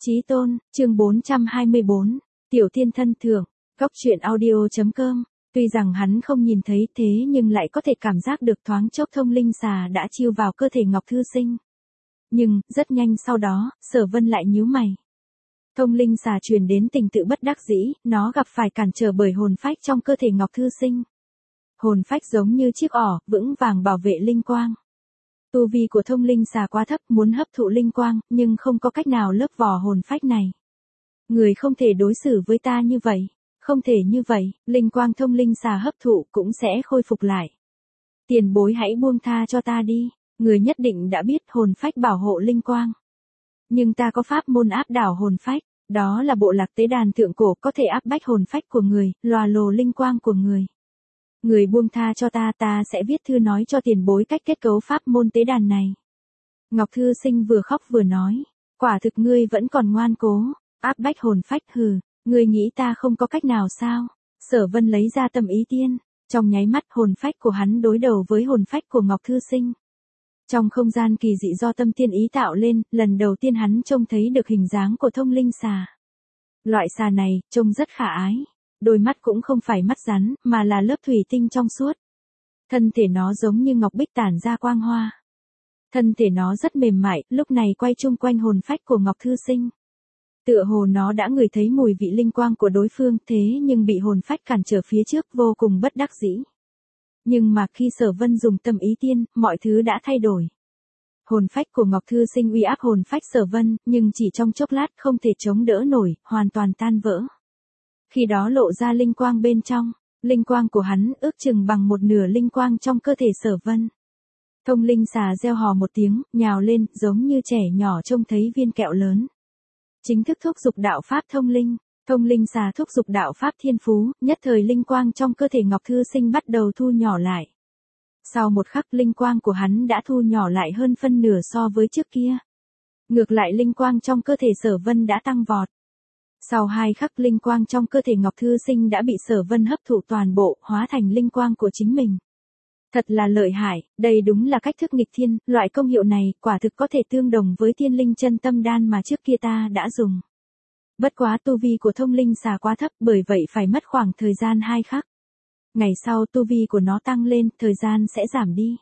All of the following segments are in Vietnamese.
Chí tôn, chương 424, Tiểu Thiên Thân Thưởng, Góc truyện audio.com. Tuy rằng hắn không nhìn thấy thế nhưng lại có thể cảm giác được thoáng chốc thông linh xà đã chiêu vào cơ thể Ngọc Thư Sinh. Nhưng, rất nhanh sau đó, Sở Vân lại nhíu mày. Thông linh xà truyền đến tình tự bất đắc dĩ, nó gặp phải cản trở bởi hồn phách trong cơ thể Ngọc Thư Sinh. Hồn phách giống như chiếc ỏ, vững vàng bảo vệ linh quang. Tu vi của thông linh xà quá thấp, muốn hấp thụ linh quang, nhưng không có cách nào lấp vỏ hồn phách này. Người không thể đối xử với ta như vậy, không thể như vậy, linh quang thông linh xà hấp thụ cũng sẽ khôi phục lại. Tiền bối hãy buông tha cho ta đi, người nhất định đã biết hồn phách bảo hộ linh quang. Nhưng ta có pháp môn áp đảo hồn phách, đó là bộ lạc tế đàn thượng cổ có thể áp bách hồn phách của người, lòa lồ linh quang của người. Người buông tha cho ta sẽ viết thư nói cho tiền bối cách kết cấu pháp môn tế đàn này. Ngọc Thư Sinh vừa khóc vừa nói, quả thực ngươi vẫn còn ngoan cố, áp bách hồn phách hừ, ngươi nghĩ ta không có cách nào sao? Sở Vân lấy ra tâm ý tiên, trong nháy mắt hồn phách của hắn đối đầu với hồn phách của Ngọc Thư Sinh. Trong không gian kỳ dị do tâm tiên ý tạo lên, lần đầu tiên hắn trông thấy được hình dáng của thông linh xà. Loại xà này, trông rất khả ái. Đôi mắt cũng không phải mắt rắn, mà là lớp thủy tinh trong suốt. Thân thể nó giống như ngọc bích tản ra quang hoa. Thân thể nó rất mềm mại, lúc này quay chung quanh hồn phách của Ngọc Thư Sinh. Tựa hồ nó đã ngửi thấy mùi vị linh quang của đối phương, thế nhưng bị hồn phách cản trở phía trước vô cùng bất đắc dĩ. Nhưng mà khi Sở Vân dùng tâm ý tiên, mọi thứ đã thay đổi. Hồn phách của Ngọc Thư Sinh uy áp hồn phách Sở Vân, nhưng chỉ trong chốc lát không thể chống đỡ nổi, hoàn toàn tan vỡ. Khi đó lộ ra linh quang bên trong, linh quang của hắn ước chừng bằng một nửa linh quang trong cơ thể Sở Vân. Thông linh xà reo hò một tiếng, nhào lên, giống như trẻ nhỏ trông thấy viên kẹo lớn. Chính thức thúc giục đạo pháp thông linh xà thúc giục đạo pháp thiên phú, nhất thời linh quang trong cơ thể Ngọc Thư Sinh bắt đầu thu nhỏ lại. Sau một khắc linh quang của hắn đã thu nhỏ lại hơn phân nửa so với trước kia. Ngược lại linh quang trong cơ thể Sở Vân đã tăng vọt. Sau 2 khắc linh quang trong cơ thể Ngọc Thư Sinh đã bị Sở Vân hấp thụ toàn bộ, hóa thành linh quang của chính mình. Thật là lợi hại, đây đúng là cách thức nghịch thiên, loại công hiệu này quả thực có thể tương đồng với thiên linh chân tâm đan mà trước kia ta đã dùng. Bất quá tu vi của thông linh xà quá thấp, bởi vậy phải mất khoảng thời gian 2 khắc. Ngày sau tu vi của nó tăng lên, thời gian sẽ giảm đi.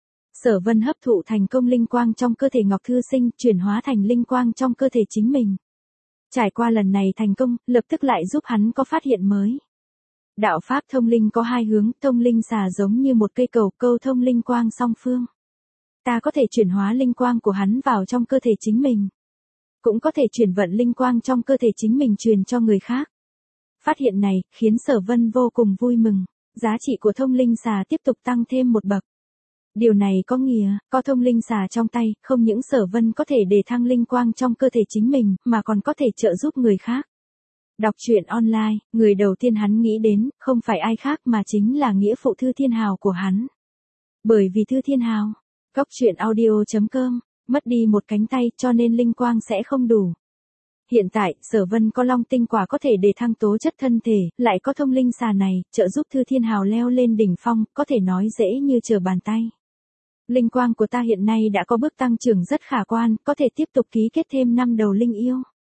Sở Vân hấp thụ thành công linh quang trong cơ thể Ngọc Thư Sinh, chuyển hóa thành linh quang trong cơ thể chính mình. Trải qua lần này thành công, lập tức lại giúp hắn có phát hiện mới. Đạo pháp thông linh có 2 hướng, thông linh xà giống như một cây cầu câu thông linh quang song phương. Ta có thể chuyển hóa linh quang của hắn vào trong cơ thể chính mình. Cũng có thể chuyển vận linh quang trong cơ thể chính mình truyền cho người khác. Phát hiện này, khiến Sở Vân vô cùng vui mừng. Giá trị của thông linh xà tiếp tục tăng thêm một bậc. Điều này có nghĩa, có thông linh xà trong tay, không những Sở Vân có thể đề thăng linh quang trong cơ thể chính mình, mà còn có thể trợ giúp người khác. Đọc truyện online, người đầu tiên hắn nghĩ đến, không phải ai khác mà chính là nghĩa phụ Thư Thiên Hào của hắn. Bởi vì Thư Thiên Hào, Góc truyện audio.com, mất đi một cánh tay cho nên linh quang sẽ không đủ. Hiện tại, Sở Vân có long tinh quả có thể đề thăng tố chất thân thể, lại có thông linh xà này, trợ giúp Thư Thiên Hào leo lên đỉnh phong, có thể nói dễ như trở bàn tay. Linh quang của ta hiện nay đã có bước tăng trưởng rất khả quan, có thể tiếp tục ký kết thêm 5 đầu linh yêu.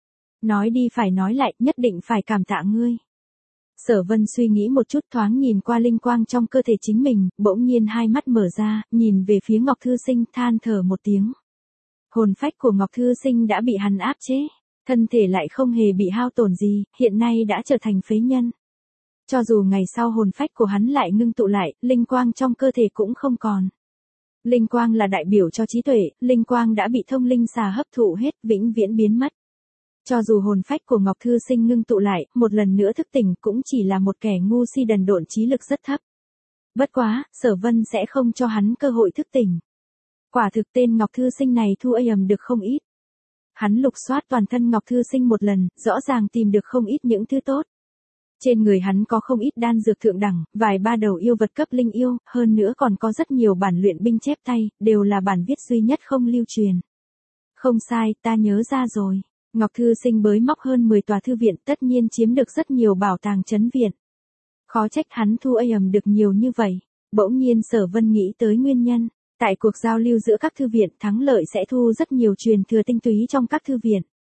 Nói đi phải nói lại, nhất định phải cảm tạ ngươi. Sở Vân suy nghĩ một chút thoáng nhìn qua linh quang trong cơ thể chính mình, bỗng nhiên hai mắt mở ra, nhìn về phía Ngọc Thư Sinh, than thở một tiếng. Hồn phách của Ngọc Thư Sinh đã bị hắn áp chế, thân thể lại không hề bị hao tổn gì, hiện nay đã trở thành phế nhân. Cho dù ngày sau hồn phách của hắn lại ngưng tụ lại, linh quang trong cơ thể cũng không còn. Linh quang là đại biểu cho trí tuệ, linh quang đã bị thông linh xà hấp thụ hết, vĩnh viễn biến mất. Cho dù hồn phách của Ngọc Thư Sinh ngưng tụ lại, một lần nữa thức tỉnh cũng chỉ là một kẻ ngu si đần độn trí lực rất thấp. Bất quá, Sở Vân sẽ không cho hắn cơ hội thức tỉnh. Quả thực tên Ngọc Thư Sinh này thu âm được không ít. Hắn lục soát toàn thân Ngọc Thư Sinh một lần, rõ ràng tìm được không ít những thứ tốt. Trên người hắn có không ít đan dược thượng đẳng, vài ba đầu yêu vật cấp linh yêu, hơn nữa còn có rất nhiều bản luyện binh chép tay, đều là bản viết duy nhất không lưu truyền. Không sai, ta nhớ ra rồi. Ngọc Thư Sinh bới móc hơn 10 tòa thư viện, tất nhiên chiếm được rất nhiều bảo tàng trấn viện. Khó trách hắn thu AM được nhiều như vậy. Bỗng nhiên Sở Vân nghĩ tới nguyên nhân. Tại cuộc giao lưu giữa các thư viện, thắng lợi sẽ thu rất nhiều truyền thừa tinh túy trong các thư viện.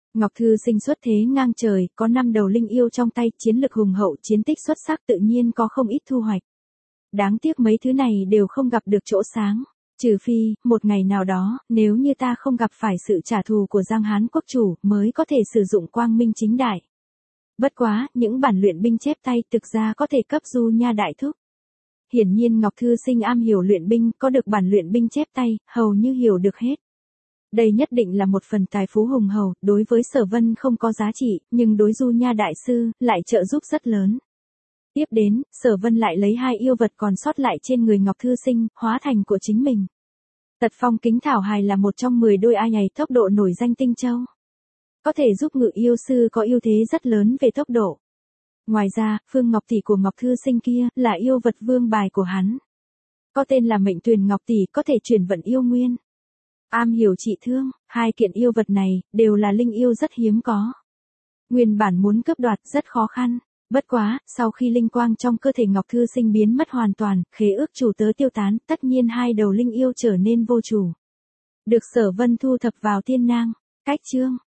Ngọc Thư Sinh xuất thế ngang trời, có 5 đầu linh yêu trong tay, chiến lực hùng hậu, chiến tích xuất sắc, tự nhiên có không ít thu hoạch. Đáng tiếc mấy thứ này đều không gặp được chỗ sáng. Trừ phi, một ngày nào đó, nếu như ta không gặp phải sự trả thù của Giang Hán quốc chủ, mới có thể sử dụng quang minh chính đại. Bất quá, những bản luyện binh chép tay thực ra có thể cấp Du Nha đại thúc. Hiển nhiên Ngọc Thư Sinh am hiểu luyện binh, có được bản luyện binh chép tay, hầu như hiểu được hết. Đây nhất định là một phần tài phú hùng hậu, đối với Sở Vân không có giá trị, nhưng đối Du Nha đại sư, lại trợ giúp rất lớn. Tiếp đến, Sở Vân lại lấy 2 yêu vật còn sót lại trên người Ngọc Thư Sinh, hóa thành của chính mình. Tật phong kính thảo hài là một trong 10 đôi ai nhảy tốc độ nổi danh Tinh Châu. Có thể giúp ngự yêu sư có ưu thế rất lớn về tốc độ. Ngoài ra, Phương Ngọc Tỷ của Ngọc Thư Sinh kia là yêu vật vương bài của hắn. Có tên là Mệnh Tuyền Ngọc Tỷ, có thể chuyển vận yêu nguyên. Am hiểu trị thương, 2 kiện yêu vật này đều là linh yêu rất hiếm có. Nguyên bản muốn cướp đoạt rất khó khăn. Bất quá, sau khi linh quang trong cơ thể Ngọc Thư Sinh biến mất hoàn toàn, khế ước chủ tớ tiêu tán, tất nhiên 2 đầu linh yêu trở nên vô chủ. Được Sở Vân thu thập vào tiên nang. Cách chương